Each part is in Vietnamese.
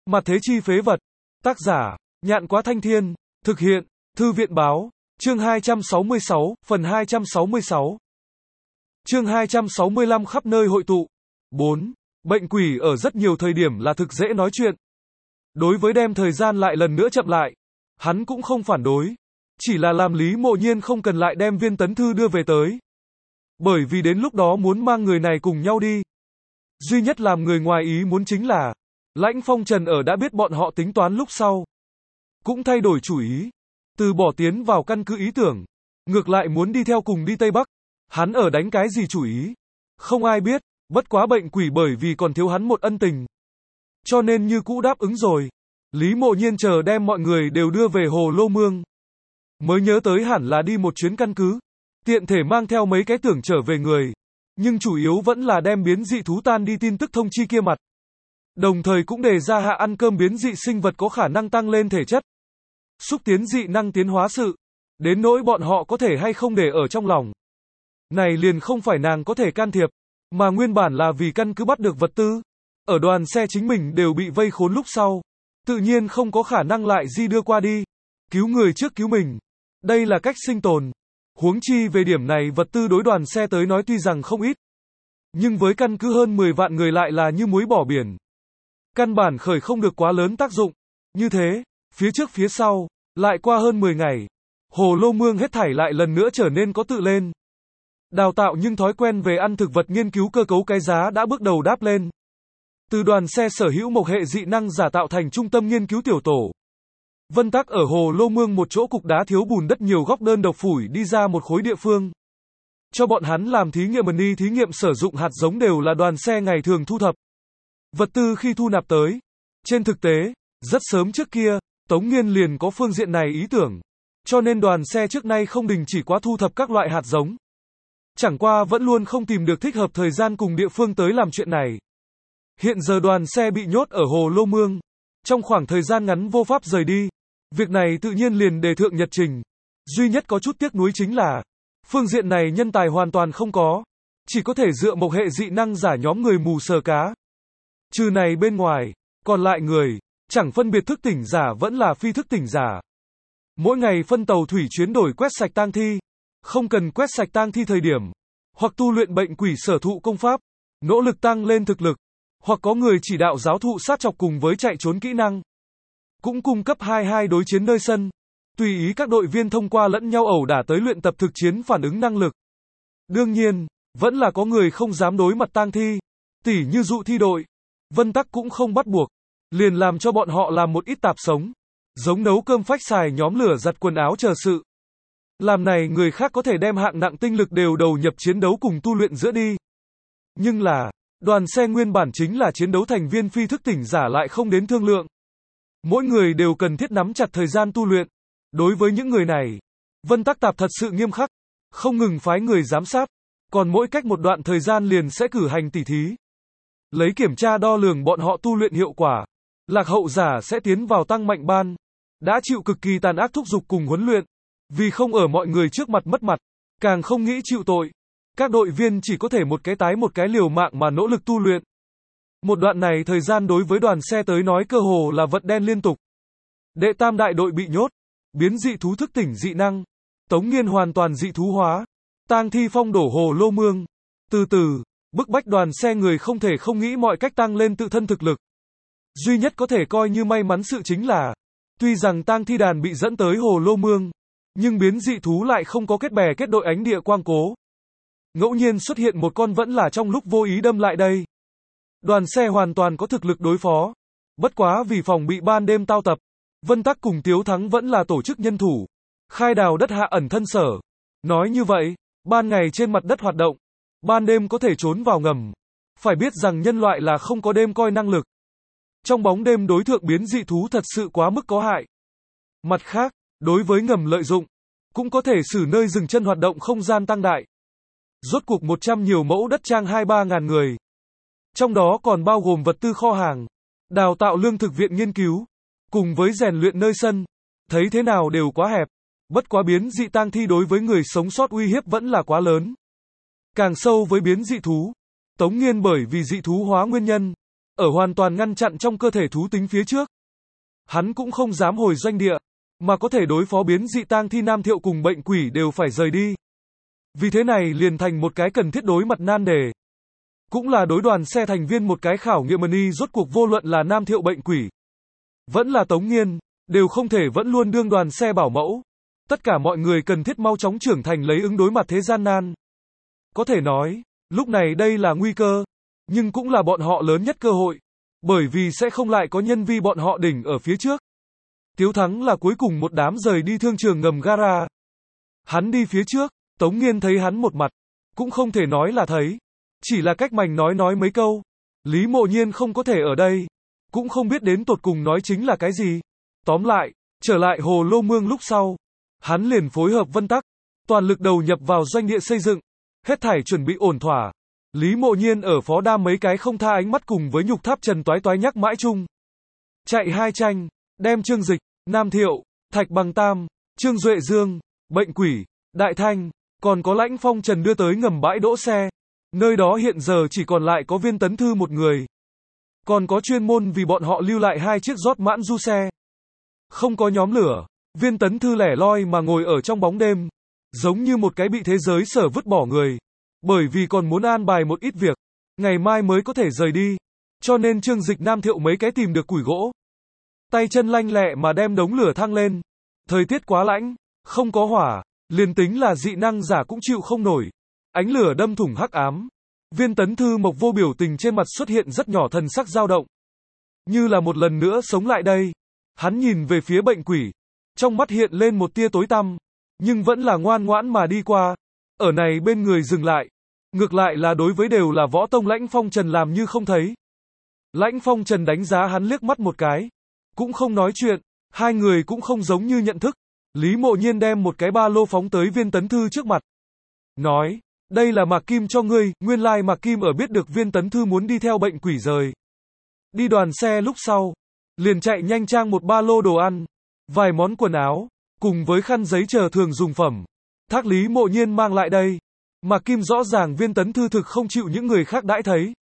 Mặt thế chi phế vật. Tác giả, Nhạn Quá Thanh Thiên. Thực hiện, Thư viện Báo. Chương 266, phần 266. Chương 265 khắp nơi hội tụ. 4. Bệnh quỷ ở rất nhiều thời điểm là thực dễ nói chuyện. Đối với đem thời gian lại lần nữa chậm lại, hắn cũng không phản đối. Chỉ là làm Lý Mộ Nhiên không cần lại đem Viên Tấn Thư đưa về tới. Bởi vì đến lúc đó muốn mang người này cùng nhau đi. Duy nhất làm người ngoài ý muốn chính là, Lãnh Phong Trần ở đã biết bọn họ tính toán lúc sau. Cũng thay đổi chủ ý. Từ bỏ tiến vào căn cứ ý tưởng. Ngược lại muốn đi theo cùng đi Tây Bắc. Hắn ở đánh cái gì chủ ý? Không ai biết, bất quá bệnh quỷ bởi vì còn thiếu hắn một ân tình. Cho nên như cũ đáp ứng rồi. Lý Mộ Nhiên chờ đem mọi người đều đưa về Hồ Lô Mương. Mới nhớ tới hẳn là đi một chuyến căn cứ. Tiện thể mang theo mấy cái tưởng trở về người. Nhưng chủ yếu vẫn là đem biến dị thú tan đi tin tức thông chi kia mặt. Đồng thời cũng đề ra hạ ăn cơm biến dị sinh vật có khả năng tăng lên thể chất. Xúc tiến dị năng tiến hóa sự. Đến nỗi bọn họ có thể hay không để ở trong lòng. Này liền không phải nàng có thể can thiệp. Mà nguyên bản là vì căn cứ bắt được vật tư. Ở đoàn xe chính mình đều bị vây khốn lúc sau. Tự nhiên không có khả năng lại di đưa qua đi. Cứu người trước cứu mình. Đây là cách sinh tồn. Huống chi về điểm này vật tư đối đoàn xe tới nói tuy rằng không ít. Nhưng với căn cứ hơn 10 vạn người lại là như muối bỏ biển. Căn bản khởi không được quá lớn tác dụng. Như thế, phía trước phía sau, lại qua hơn 10 ngày. Hồ Lô Mương hết thảy lại lần nữa trở nên có tự lên. Đào tạo nhưng thói quen về ăn thực vật nghiên cứu cơ cấu cái giá đã bước đầu đáp lên. Từ đoàn xe sở hữu một hệ dị năng giả tạo thành trung tâm nghiên cứu tiểu tổ. Vân Tắc ở Hồ Lô Mương một chỗ cục đá thiếu bùn đất nhiều góc đơn độc phủi đi ra một khối địa phương. Cho bọn hắn làm thí nghiệm mini thí nghiệm sử dụng hạt giống đều là đoàn xe ngày thường thu thập. Vật tư khi thu nạp tới. Trên thực tế, rất sớm trước kia, Tống Nghiên liền có phương diện này ý tưởng. Cho nên đoàn xe trước nay không đình chỉ quá thu thập các loại hạt giống. Chẳng qua vẫn luôn không tìm được thích hợp thời gian cùng địa phương tới làm chuyện này. Hiện giờ đoàn xe bị nhốt ở Hồ Lô Mương. Trong khoảng thời gian ngắn vô pháp rời đi. Việc này tự nhiên liền đề thượng nhật trình. Duy nhất có chút tiếc nuối chính là, phương diện này nhân tài hoàn toàn không có. Chỉ có thể dựa một hệ dị năng giả nhóm người mù sờ cá. Trừ này bên ngoài, còn lại người, chẳng phân biệt thức tỉnh giả vẫn là phi thức tỉnh giả. Mỗi ngày phân tàu thủy chuyến đổi quét sạch tang thi. Không cần quét sạch tang thi thời điểm. Hoặc tu luyện bệnh quỷ sở thụ công pháp. Nỗ lực tăng lên thực lực. Hoặc có người chỉ đạo giáo thụ sát chọc cùng với chạy trốn kỹ năng. Cũng cung cấp 22 đối chiến nơi sân. Tùy ý các đội viên thông qua lẫn nhau ẩu đả tới luyện tập thực chiến phản ứng năng lực. Đương nhiên, vẫn là có người không dám đối mặt tang thi. Tỉ như dụ thi đội. Vân Tắc cũng không bắt buộc. Liền làm cho bọn họ làm một ít tạp sống. Giống nấu cơm phách xài nhóm lửa giặt quần áo chờ sự. Làm này người khác có thể đem hạng nặng tinh lực đều đầu nhập chiến đấu cùng tu luyện giữa đi. Nhưng là, đoàn xe nguyên bản chính là chiến đấu thành viên phi thức tỉnh giả lại không đến thương lượng. Mỗi người đều cần thiết nắm chặt thời gian tu luyện. Đối với những người này, Vân Tắc Tạp thật sự nghiêm khắc. Không ngừng phái người giám sát. Còn mỗi cách một đoạn thời gian liền sẽ cử hành tỉ thí. Lấy kiểm tra đo lường bọn họ tu luyện hiệu quả. Lạc hậu giả sẽ tiến vào tăng mạnh ban. Đã chịu cực kỳ tàn ác thúc giục cùng huấn luyện. Vì không ở mọi người trước mặt mất mặt. Càng không nghĩ chịu tội. Các đội viên chỉ có thể một cái tái một cái liều mạng mà nỗ lực tu luyện. Một đoạn này thời gian đối với đoàn xe tới nói cơ hồ là vận đen liên tục. Đệ tam đại đội bị nhốt. Biến dị thú thức tỉnh dị năng. Tống Nghiên hoàn toàn dị thú hóa. Tang thi phong đổ Hồ Lô Mương. Từ từ, bức bách đoàn xe người không thể không nghĩ mọi cách tăng lên tự thân thực lực. Duy nhất có thể coi như may mắn sự chính là, tuy rằng tang thi đàn bị dẫn tới Hồ Lô Mương, nhưng biến dị thú lại không có kết bè kết đội ánh địa quang cố. Ngẫu nhiên xuất hiện một con vẫn là trong lúc vô ý đâm lại đây. Đoàn xe hoàn toàn có thực lực đối phó. Bất quá vì phòng bị ban đêm tao tập, Vân Tắc cùng Tiếu Thắng vẫn là tổ chức nhân thủ. Khai đào đất hạ ẩn thân sở. Nói như vậy, ban ngày trên mặt đất hoạt động, ban đêm có thể trốn vào ngầm. Phải biết rằng nhân loại là không có đêm coi năng lực. Trong bóng đêm đối thượng biến dị thú thật sự quá mức có hại. Mặt khác, đối với ngầm lợi dụng, cũng có thể xử nơi dừng chân hoạt động không gian tăng đại. Rốt cuộc 100 nhiều mẫu đất trang 2-3 ngàn người. Trong đó còn bao gồm vật tư kho hàng, đào tạo lương thực viện nghiên cứu, cùng với rèn luyện nơi sân. Thấy thế nào đều quá hẹp. Bất quá biến dị tang thi đối với người sống sót uy hiếp vẫn là quá lớn. Càng sâu với biến dị thú. Tống Nghiên bởi vì dị thú hóa nguyên nhân. ở hoàn toàn ngăn chặn trong cơ thể thú tính phía trước. Hắn cũng không dám hồi doanh địa, mà có thể đối phó biến dị tang thi Nam Thiệu cùng bệnh quỷ đều phải rời đi. Vì thế này liền thành một cái cần thiết đối mặt nan đề. Cũng là đối đoàn xe thành viên một cái khảo nghiệm ni, rốt cuộc vô luận là Nam Thiệu bệnh quỷ, vẫn là Tống Nghiên, đều không thể vẫn luôn đương đoàn xe bảo mẫu. Tất cả mọi người cần thiết mau chóng trưởng thành lấy ứng đối mặt thế gian nan. Có thể nói, lúc này đây là nguy cơ, nhưng cũng là bọn họ lớn nhất cơ hội, bởi vì sẽ không lại có nhân vi bọn họ đỉnh ở phía trước. Tiếu Thắng là cuối cùng một đám rời đi thương trường ngầm gara. Hắn đi phía trước, Tống Nghiên thấy hắn một mặt, cũng không thể nói là thấy, chỉ là cách mành nói mấy câu. Lý Mộ Nhiên không có thể ở đây, cũng không biết đến tột cùng nói chính là cái gì. Tóm lại, trở lại Hồ Lô Mương lúc sau, hắn liền phối hợp Vân Tắc, toàn lực đầu nhập vào doanh địa xây dựng, hết thảy chuẩn bị ổn thỏa. Lý Mộ Nhiên ở phó đam mấy cái không tha ánh mắt cùng với Nhục Tháp Trần toái toái nhắc mãi chung. Chạy hai tranh, đem Trương Dịch, Nam Thiệu, Thạch Bằng Tam, Trương Duệ Dương, Bệnh Quỷ, Đại Thanh, còn có Lãnh Phong Trần đưa tới ngầm bãi đỗ xe. Nơi đó hiện giờ chỉ còn lại có Viên Tấn Thư một người. Còn có chuyên môn vì bọn họ lưu lại hai chiếc rót mãn du xe. Không có nhóm lửa, Viên Tấn Thư lẻ loi mà ngồi ở trong bóng đêm, giống như một cái bị thế giới sở vứt bỏ người. Bởi vì còn muốn an bài một ít việc, ngày mai mới có thể rời đi. Cho nên Trương Dịch, Nam Thiệu mấy cái tìm được củi gỗ. Tay chân lanh lẹ mà đem đống lửa thăng lên. Thời tiết quá lạnh, không có hỏa, liền tính là dị năng giả cũng chịu không nổi. Ánh lửa đâm thủng hắc ám. Viên Tấn Thư Mộc vô biểu tình trên mặt xuất hiện rất nhỏ thần sắc dao động. Như là một lần nữa sống lại đây. Hắn nhìn về phía Bệnh Quỷ. Trong mắt hiện lên một tia tối tăm. Nhưng vẫn là ngoan ngoãn mà đi qua. Ở này bên người dừng lại. Ngược lại là đối với đều là võ tông Lãnh Phong Trần làm như không thấy. Lãnh Phong Trần đánh giá hắn liếc mắt một cái. Cũng không nói chuyện. Hai người cũng không giống như nhận thức. Lý Mộ Nhiên đem một cái ba lô phóng tới Viên Tấn Thư trước mặt. Nói, đây là Mạc Kim cho ngươi. Nguyên lai Mạc Kim ở biết được Viên Tấn Thư muốn đi theo Bệnh Quỷ rời đi đoàn xe lúc sau, liền chạy nhanh trang một ba lô đồ ăn, vài món quần áo, cùng với khăn giấy chờ thường dùng phẩm. Thác Lý Mộ Nhiên mang lại đây. Mạc Kim rõ ràng Viên Tấn Thư thực không chịu những người khác đãi thấy.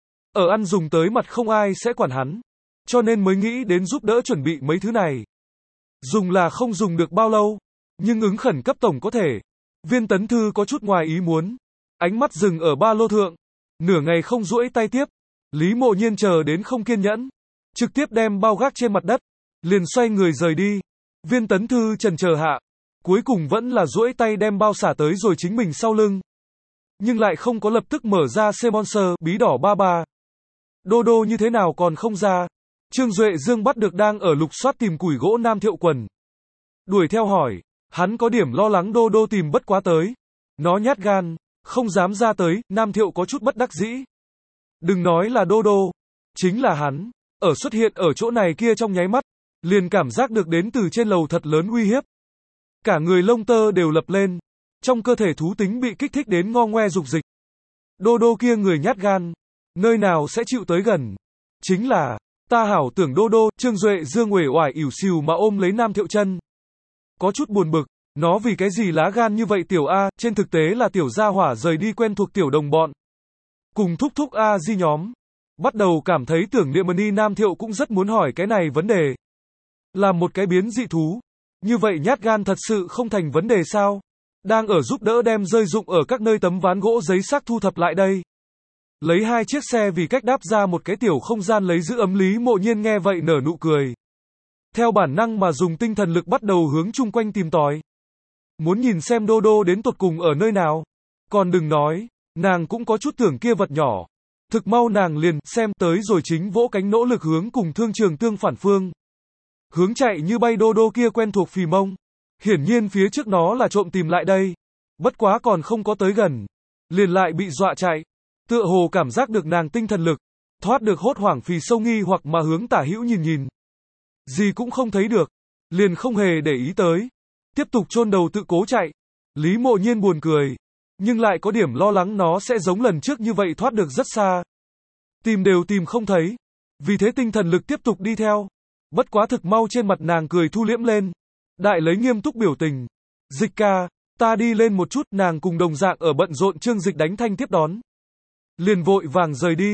Ở ăn dùng tới mặt không ai sẽ quản hắn. Cho nên mới nghĩ đến giúp đỡ chuẩn bị mấy thứ này. Dùng là không dùng được bao lâu, nhưng ứng khẩn cấp tổng có thể. Viên Tấn Thư có chút ngoài ý muốn. Ánh mắt dừng ở ba lô thượng. Nửa ngày không duỗi tay tiếp. Lý Mộ Nhiên chờ đến không kiên nhẫn. Trực tiếp đem bao gác trên mặt đất. Liền xoay người rời đi. Viên Tấn Thư chần chờ hạ. Cuối cùng vẫn là duỗi tay đem bao xả tới rồi chính mình sau lưng. Nhưng lại không có lập tức mở ra C-Monster, bí đỏ ba ba. Đô đô như thế nào còn không ra. Trương Duệ Dương bắt được đang ở lục soát tìm củi gỗ Nam Thiệu quần. Đuổi theo hỏi. Hắn có điểm lo lắng đô đô tìm bất quá tới. Nó nhát gan, không dám ra tới. Nam Thiệu có chút bất đắc dĩ. Đừng nói là đô đô. Chính là hắn. Ở xuất hiện ở chỗ này kia trong nháy mắt. Liền cảm giác được đến từ trên lầu thật lớn uy hiếp. Cả người lông tơ đều lập lên. Trong cơ thể thú tính bị kích thích đến ngo ngoe dục dịch. Đô đô kia người nhát gan. Nơi nào sẽ chịu tới gần. Chính là, ta hảo tưởng đô đô. Trương Duệ Dương uể oải ỉu xìu mà ôm lấy Nam Thiệu chân. Có chút buồn bực. Nó vì cái gì lá gan như vậy tiểu A. Trên thực tế là tiểu gia hỏa rời đi quen thuộc tiểu đồng bọn. Cùng thúc thúc A di nhóm. Bắt đầu cảm thấy tưởng niệm ni Nam Thiệu cũng rất muốn hỏi cái này vấn đề. Là một cái biến dị thú. Như vậy nhát gan thật sự không thành vấn đề sao? Đang ở giúp đỡ đem rơi dụng ở các nơi tấm ván gỗ giấy xác thu thập lại đây. Lấy hai chiếc xe vì cách đáp ra một cái tiểu không gian lấy giữ ấm. Lý Mộ Nhiên nghe vậy nở nụ cười. Theo bản năng mà dùng tinh thần lực bắt đầu hướng chung quanh tìm tòi. Muốn nhìn xem đô đô đến tột cùng ở nơi nào. Còn đừng nói, nàng cũng có chút tưởng kia vật nhỏ. Thực mau nàng liền xem tới rồi chính vỗ cánh nỗ lực hướng cùng thương trường tương phản phương. Hướng chạy như bay đô đô kia quen thuộc phì mông. Hiển nhiên phía trước nó là trộm tìm lại đây. Bất quá còn không có tới gần. Liền lại bị dọa chạy. Tựa hồ cảm giác được nàng tinh thần lực. Thoát được hốt hoảng phì sâu nghi hoặc mà hướng tả hữu nhìn nhìn. Gì cũng không thấy được. Liền không hề để ý tới. Tiếp tục chôn đầu tự cố chạy. Lý Mộ Nhiên buồn cười. Nhưng lại có điểm lo lắng nó sẽ giống lần trước như vậy thoát được rất xa. Tìm đều tìm không thấy. Vì thế tinh thần lực tiếp tục đi theo. Bất quá thực mau trên mặt nàng cười thu liễm lên. Đại lấy nghiêm túc biểu tình. Dịch ca, ta đi lên một chút. Nàng cùng đồng dạng ở bận rộn Trương Dịch đánh thanh tiếp đón. Liền vội vàng rời đi.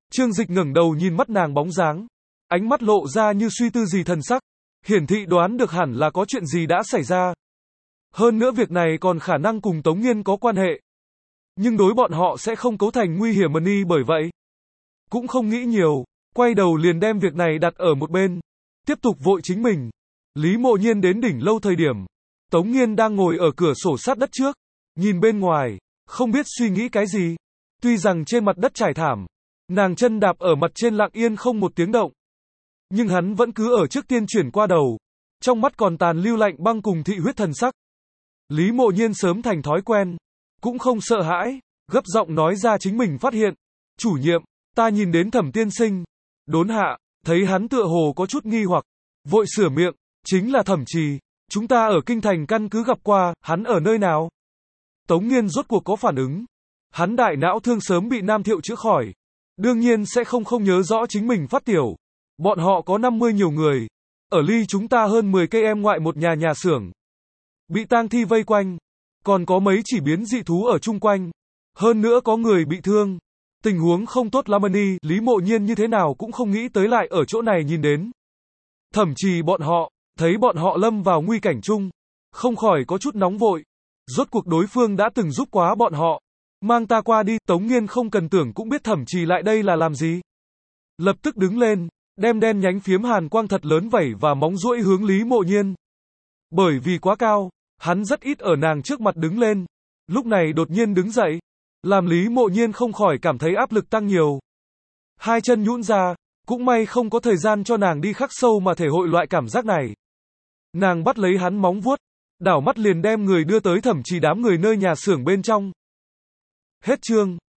Trương Dịch ngẩng đầu nhìn mắt nàng bóng dáng, ánh mắt lộ ra như suy tư gì thần sắc, hiển thị đoán được hẳn là có chuyện gì đã xảy ra. Hơn nữa việc này còn khả năng cùng Tống Nghiên có quan hệ. Nhưng đối bọn họ sẽ không cấu thành nguy hiểm ni bởi vậy. Cũng không nghĩ nhiều, quay đầu liền đem việc này đặt ở một bên, tiếp tục vội chính mình. Lý Mộ Nhiên đến đỉnh lâu thời điểm, Tống Nghiên đang ngồi ở cửa sổ sát đất trước, nhìn bên ngoài, không biết suy nghĩ cái gì. Tuy rằng trên mặt đất trải thảm, nàng chân đạp ở mặt trên lặng yên không một tiếng động. Nhưng hắn vẫn cứ ở trước tiên chuyển qua đầu, trong mắt còn tàn lưu lạnh băng cùng thị huyết thần sắc. Lý Mộ Nhiên sớm thành thói quen, cũng không sợ hãi, gấp giọng nói ra chính mình phát hiện. Chủ nhiệm, ta nhìn đến Thẩm tiên sinh. Đốn hạ, thấy hắn tựa hồ có chút nghi hoặc, vội sửa miệng, chính là Thẩm Trì, chúng ta ở kinh thành căn cứ gặp qua, hắn ở nơi nào? Tống Nghiên rốt cuộc có phản ứng. Hắn đại não thương sớm bị Nam Thiệu chữa khỏi, đương nhiên sẽ không nhớ rõ chính mình phát tiểu. Bọn họ có 50 nhiều người, ở ly chúng ta hơn 10 cây em ngoại một nhà xưởng. Bị tang thi vây quanh, còn có mấy chỉ biến dị thú ở chung quanh. Hơn nữa có người bị thương. Tình huống không tốt lắm ni, Lý Mộ Nhiên như thế nào cũng không nghĩ tới lại ở chỗ này nhìn đến. Thậm chí bọn họ, thấy bọn họ lâm vào nguy cảnh chung, không khỏi có chút nóng vội. Rốt cuộc đối phương đã từng giúp quá bọn họ. Mang ta qua đi, Tống Nghiên không cần tưởng cũng biết Thẩm Trì lại đây là làm gì. Lập tức đứng lên, đem đen nhánh phiếm hàn quang thật lớn vẩy và móng duỗi hướng Lý Mộ Nhiên. Bởi vì quá cao, hắn rất ít ở nàng trước mặt đứng lên. Lúc này đột nhiên đứng dậy, làm Lý Mộ Nhiên không khỏi cảm thấy áp lực tăng nhiều. Hai chân nhũn ra, cũng may không có thời gian cho nàng đi khắc sâu mà thể hội loại cảm giác này. Nàng bắt lấy hắn móng vuốt, đảo mắt liền đem người đưa tới Thẩm Trì đám người nơi nhà xưởng bên trong. Hết chương.